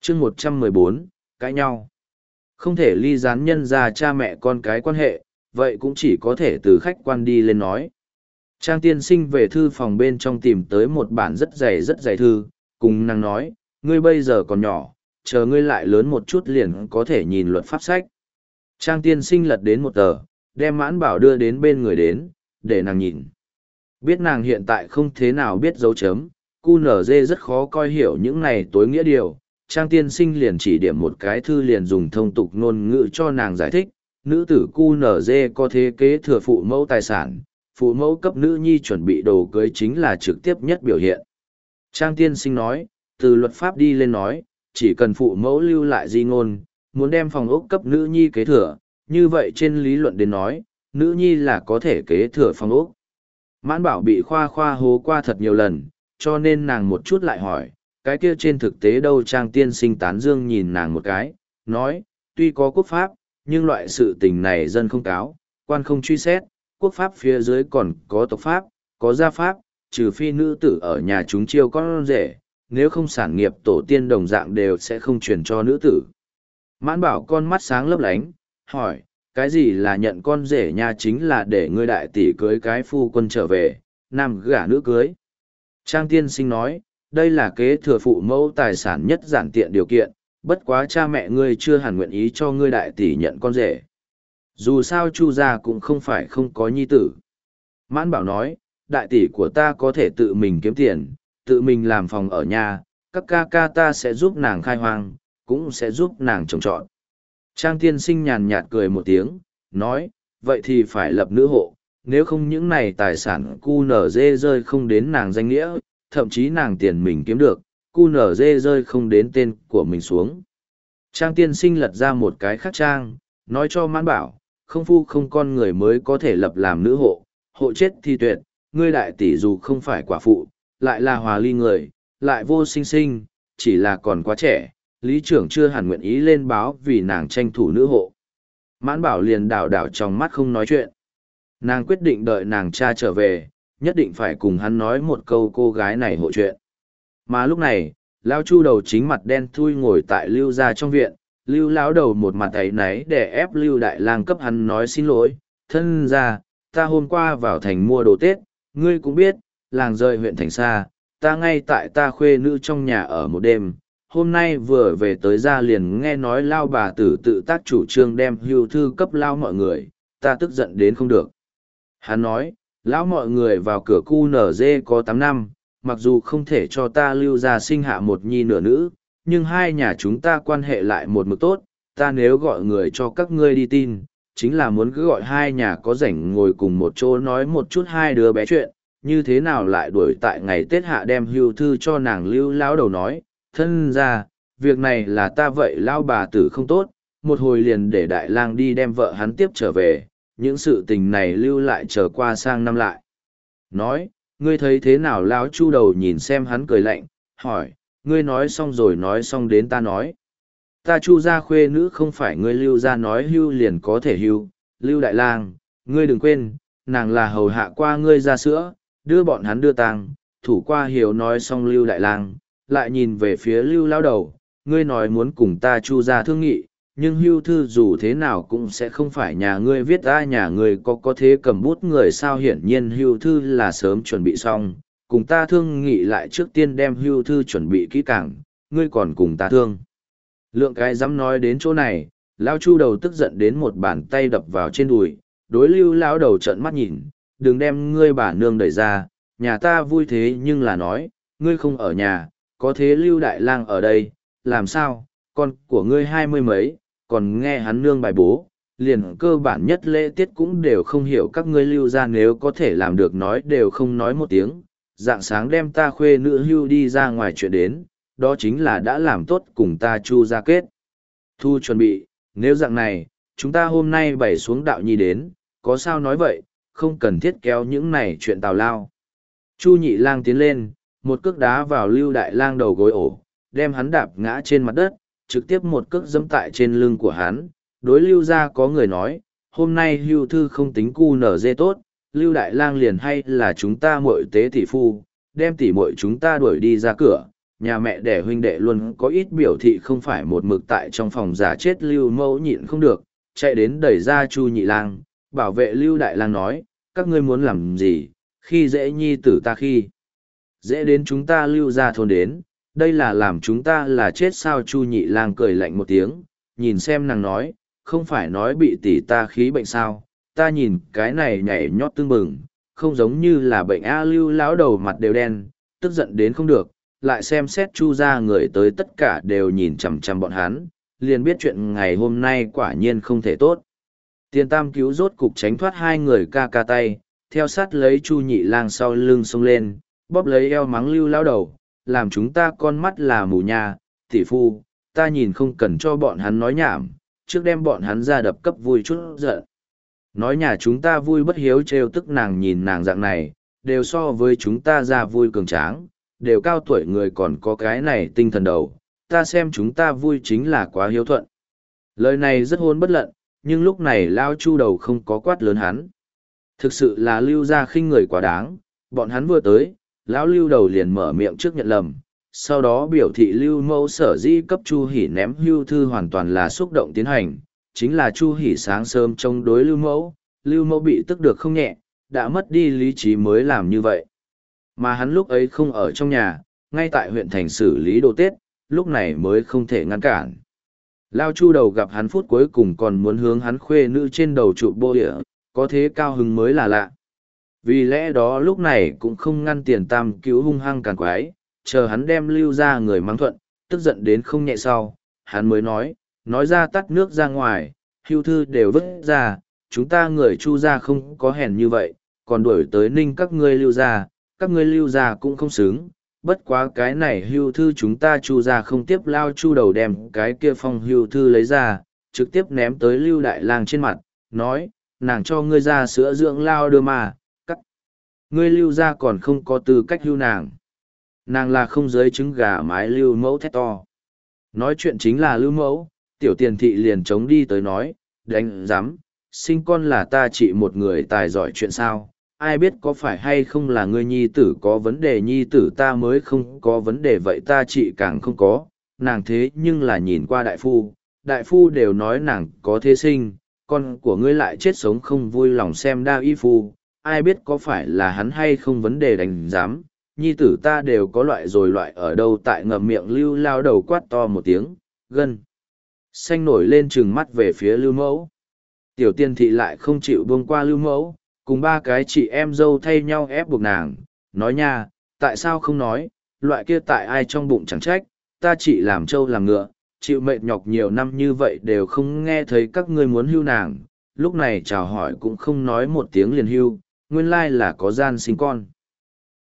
chương 114, cãi nhau. Không thể ly gián nhân ra cha mẹ con cái quan hệ, vậy cũng chỉ có thể từ khách quan đi lên nói. Trang tiên sinh về thư phòng bên trong tìm tới một bản rất dày thư, cùng nàng nói, ngươi bây giờ còn nhỏ, chờ ngươi lại lớn một chút liền có thể nhìn luật pháp sách. Trang tiên sinh lật đến một tờ, đem Mãn Bảo đưa đến bên người đến, để nàng nhìn. Biết nàng hiện tại không thế nào biết dấu chấm, QNZ rất khó coi hiểu những này tối nghĩa điều. Trang tiên sinh liền chỉ điểm một cái thư liền dùng thông tục ngôn ngữ cho nàng giải thích, nữ tử QNZ có thế kế thừa phụ mẫu tài sản, phụ mẫu cấp nữ nhi chuẩn bị đồ cưới chính là trực tiếp nhất biểu hiện. Trang tiên sinh nói, từ luật pháp đi lên nói, chỉ cần phụ mẫu lưu lại di ngôn, muốn đem phòng ốc cấp nữ nhi kế thừa, như vậy trên lý luận đến nói, nữ nhi là có thể kế thừa phòng ốc. Mãn Bảo bị khoa hố qua thật nhiều lần, cho nên nàng một chút lại hỏi, cái kia trên thực tế đâu? Trang tiên sinh tán dương nhìn nàng một cái, nói, tuy có quốc pháp, nhưng loại sự tình này dân không cáo, quan không truy xét, quốc pháp phía dưới còn có tộc pháp, có gia pháp, trừ phi nữ tử ở nhà chúng chiêu con rể, nếu không sản nghiệp tổ tiên đồng dạng đều sẽ không truyền cho nữ tử. Mãn Bảo con mắt sáng lấp lánh, hỏi, cái gì là nhận con rể nha? Chính là để ngươi đại tỷ cưới cái phu quân trở về, nam gả nữ cưới. Trang tiên sinh nói, đây là kế thừa phụ mẫu tài sản nhất giản tiện điều kiện, bất quá cha mẹ ngươi chưa hẳn nguyện ý cho ngươi đại tỷ nhận con rể. Dù sao Chu gia cũng không phải không có nhi tử. Mãn Bảo nói, đại tỷ của ta có thể tự mình kiếm tiền, tự mình làm phòng ở nhà, các ca ca ta sẽ giúp nàng khai hoang, cũng sẽ giúp nàng trồng trọt. Trang tiên sinh nhàn nhạt cười một tiếng, nói, vậy thì phải lập nữ hộ, nếu không những này tài sản QNZ rơi không đến nàng danh nghĩa, thậm chí nàng tiền mình kiếm được, QNZ rơi không đến tên của mình xuống. Trang tiên sinh lật ra một cái khác trang, nói cho Mãn Bảo, không phu không con người mới có thể lập làm nữ hộ, hộ chết thì tuyệt, ngươi đại tỷ dù không phải quả phụ, lại là hòa ly người, lại vô sinh sinh, chỉ là còn quá trẻ, lý trưởng chưa hẳn nguyện ý lên báo vì nàng tranh thủ nữ hộ. Mãn Bảo liền đảo trong mắt không nói chuyện. Nàng quyết định đợi nàng cha trở về, nhất định phải cùng hắn nói một câu cô gái này hộ chuyện. Mà lúc này, Lão Chu đầu chính mặt đen thui ngồi tại Lưu gia trong viện, Lưu lão đầu một mặt áy náy để ép Lưu Đại Lang cấp hắn nói xin lỗi, thân ra, ta hôm qua vào thành mua đồ Tết, ngươi cũng biết, làng rời huyện thành xa, ta ngay tại ta khuê nữ trong nhà ở một đêm, hôm nay vừa về tới ra liền nghe nói Lao bà tử tự tác chủ trương đem hưu thư cấp Lao mọi người, ta tức giận đến không được. Hắn nói, lão mọi người vào cửa QNZ có 8 năm, mặc dù không thể cho ta Lưu gia sinh hạ một nhi nửa nữ, nhưng hai nhà chúng ta quan hệ lại một mực tốt, ta nếu gọi người cho các ngươi đi tin, chính là muốn cứ gọi hai nhà có rảnh ngồi cùng một chỗ nói một chút hai đứa bé chuyện, như thế nào lại đuổi tại ngày Tết hạ đem hưu thư cho nàng Lưu lão đầu nói, thân ra, việc này là ta vậy lão bà tử không tốt, một hồi liền để Đại Lang đi đem vợ hắn tiếp trở về, những sự tình này lưu lại chờ qua sang năm lại. Nói, ngươi thấy thế nào? Lão Chu đầu nhìn xem hắn cười lạnh, hỏi, ngươi nói xong rồi nói xong đến ta nói. Ta Chu gia khuê nữ không phải ngươi Lưu gia nói hưu liền có thể hưu, Lưu Đại Lang, ngươi đừng quên, nàng là hầu hạ qua ngươi ra sữa, đưa bọn hắn đưa tang, thủ qua hiểu. Nói xong Lưu Đại Lang lại nhìn về phía Lưu lão đầu, ngươi nói muốn cùng ta Chu gia thương nghị, nhưng hưu thư dù thế nào cũng sẽ không phải nhà ngươi viết ra, nhà ngươi có thế cầm bút người sao? Hiển nhiên hưu thư là sớm chuẩn bị xong, cùng ta thương nghị lại trước tiên đem hưu thư chuẩn bị kỹ càng, ngươi còn cùng ta thương lượng cái dám. Nói đến chỗ này, lão Chu đầu tức giận đến một bàn tay đập vào trên đùi, đối Lưu lão đầu trợn mắt nhìn, đừng đem ngươi bà nương đẩy ra, nhà ta vui thế nhưng là nói, ngươi không ở nhà, có thế Lưu Đại Lang ở đây, làm sao, con của ngươi 20 mấy, còn nghe hắn nương bài bố, liền cơ bản nhất lễ tiết cũng đều không hiểu. Các ngươi Lưu gia nếu có thể làm được nói đều không nói một tiếng, dạng sáng đem ta khuê nữ hưu đi ra ngoài chuyện đến, đó chính là đã làm tốt cùng ta Chu gia kết thu chuẩn bị. Nếu dạng này, chúng ta hôm nay bày xuống đạo nhi đến, có sao nói vậy, không cần thiết kéo những này chuyện tào lao. Chu Nhị Lang tiến lên, một cước đá vào Lưu Đại Lang đầu gối ổ, đem hắn đạp ngã trên mặt đất, trực tiếp một cước dẫm tại trên lưng của hắn. Đối Lưu gia có người nói, hôm nay hưu thư không tính QNZ tốt, Lưu Đại Lang liền hay là chúng ta muội tế tỷ phu, đem tỷ muội chúng ta đuổi đi ra cửa, nhà mẹ đẻ huynh đệ luôn có ít biểu thị không phải một mực tại trong phòng giả chết. Lưu Mẫu nhịn không được, chạy đến đẩy ra Chu Nhị Lang, bảo vệ Lưu Đại Lang nói, các ngươi muốn làm gì, khi dễ nhi tử ta khi dễ đến chúng ta Lưu gia thôn đến, đây là làm chúng ta là chết sao? Chu Nhị Lang cười lạnh một tiếng, nhìn xem nàng nói, không phải nói bị tỷ ta khí bệnh sao, ta nhìn cái này nhảy nhót tương bừng, không giống như là bệnh. A Lưu lão đầu mặt đều đen, tức giận đến không được, lại xem xét Chu gia người tới tất cả đều nhìn chằm chằm bọn hắn, liền biết chuyện ngày hôm nay quả nhiên không thể tốt. Tiền Tam cứu rốt cục tránh thoát hai người ca ca tay, theo sát lấy Chu Nhị Lang sau lưng xông lên, bóp lấy eo mắng Lưu lão đầu, làm chúng ta con mắt là mù nha, tỷ phu, ta nhìn không cần cho bọn hắn nói nhảm, trước đem bọn hắn ra đập cấp vui chút giận. Nói nhà chúng ta vui bất hiếu trêu tức nàng, nhìn nàng dạng này, đều so với chúng ta ra vui cường tráng, đều cao tuổi người còn có cái này tinh thần đầu, ta xem chúng ta vui chính là quá hiếu thuận. Lời này rất hôn bất lận, nhưng lúc này Lao Chu đầu không có quát lớn hắn. Thực sự là Lưu gia khinh người quá đáng, bọn hắn vừa tới, lão Lưu đầu liền mở miệng trước nhận lầm, sau đó biểu thị Lưu Mẫu sở dĩ cấp Chu Hỷ ném hưu thư hoàn toàn là xúc động tiến hành, chính là Chu Hỷ sáng sớm chống đối Lưu Mẫu bị tức được không nhẹ, đã mất đi lý trí mới làm như vậy. Mà hắn lúc ấy không ở trong nhà, ngay tại huyện thành xử lý đồ Tết, lúc này mới không thể ngăn cản. Lao Chu đầu gặp hắn phút cuối cùng còn muốn hướng hắn khuê nữ trên đầu trụ bô địa, có thế cao hứng mới là lạ. Vì lẽ đó lúc này cũng không ngăn Tiền Tam cứu hung hăng càn quái, chờ hắn đem Lưu ra người mắng thuận, tức giận đến không nhẹ sau, hắn mới nói ra tắt nước ra ngoài, hưu thư đều vứt ra, chúng ta người Chu ra không có hèn như vậy, còn đuổi tới ninh các ngươi Lưu ra cũng không xứng, bất quá cái này hưu thư chúng ta Chu ra không tiếp. Lao Chu đầu đem cái kia phong hưu thư lấy ra, trực tiếp ném tới Lưu Đại Lang trên mặt, nói, nàng cho ngươi ra sữa dưỡng lao đưa mà, cắt. Ngươi Lưu ra còn không có tư cách hưu nàng. Nàng là không giới trứng gà mái. Lưu Mẫu thét to. Nói chuyện chính là Lưu Mẫu, Tiểu Tiền thị liền chống đi tới nói, đánh giám, sinh con là ta chỉ một người tài giỏi chuyện sao, ai biết có phải hay không là ngươi nhi tử có vấn đề, nhi tử ta mới không có vấn đề, vậy ta chị càng không có, nàng thế nhưng là nhìn qua đại phu đều nói nàng có thế sinh, con của ngươi lại chết sống không vui lòng xem đa y phu, ai biết có phải là hắn hay không vấn đề, đánh giám, nhi tử ta đều có loại rồi loại ở đâu. Tại ngậm miệng Lưu lao đầu quát to một tiếng, gân xanh nổi lên trừng mắt về phía Lưu Mẫu. Tiểu Tiên thị lại không chịu buông qua Lưu Mẫu, cùng ba cái chị em dâu thay nhau ép buộc nàng, nói nha, tại sao không nói, loại kia tại ai trong bụng chẳng trách, ta chỉ làm trâu làm ngựa, chịu mệt nhọc nhiều năm như vậy đều không nghe thấy các ngươi muốn hưu nàng, lúc này chào hỏi cũng không nói một tiếng liền hưu, nguyên lai là có gian sinh con.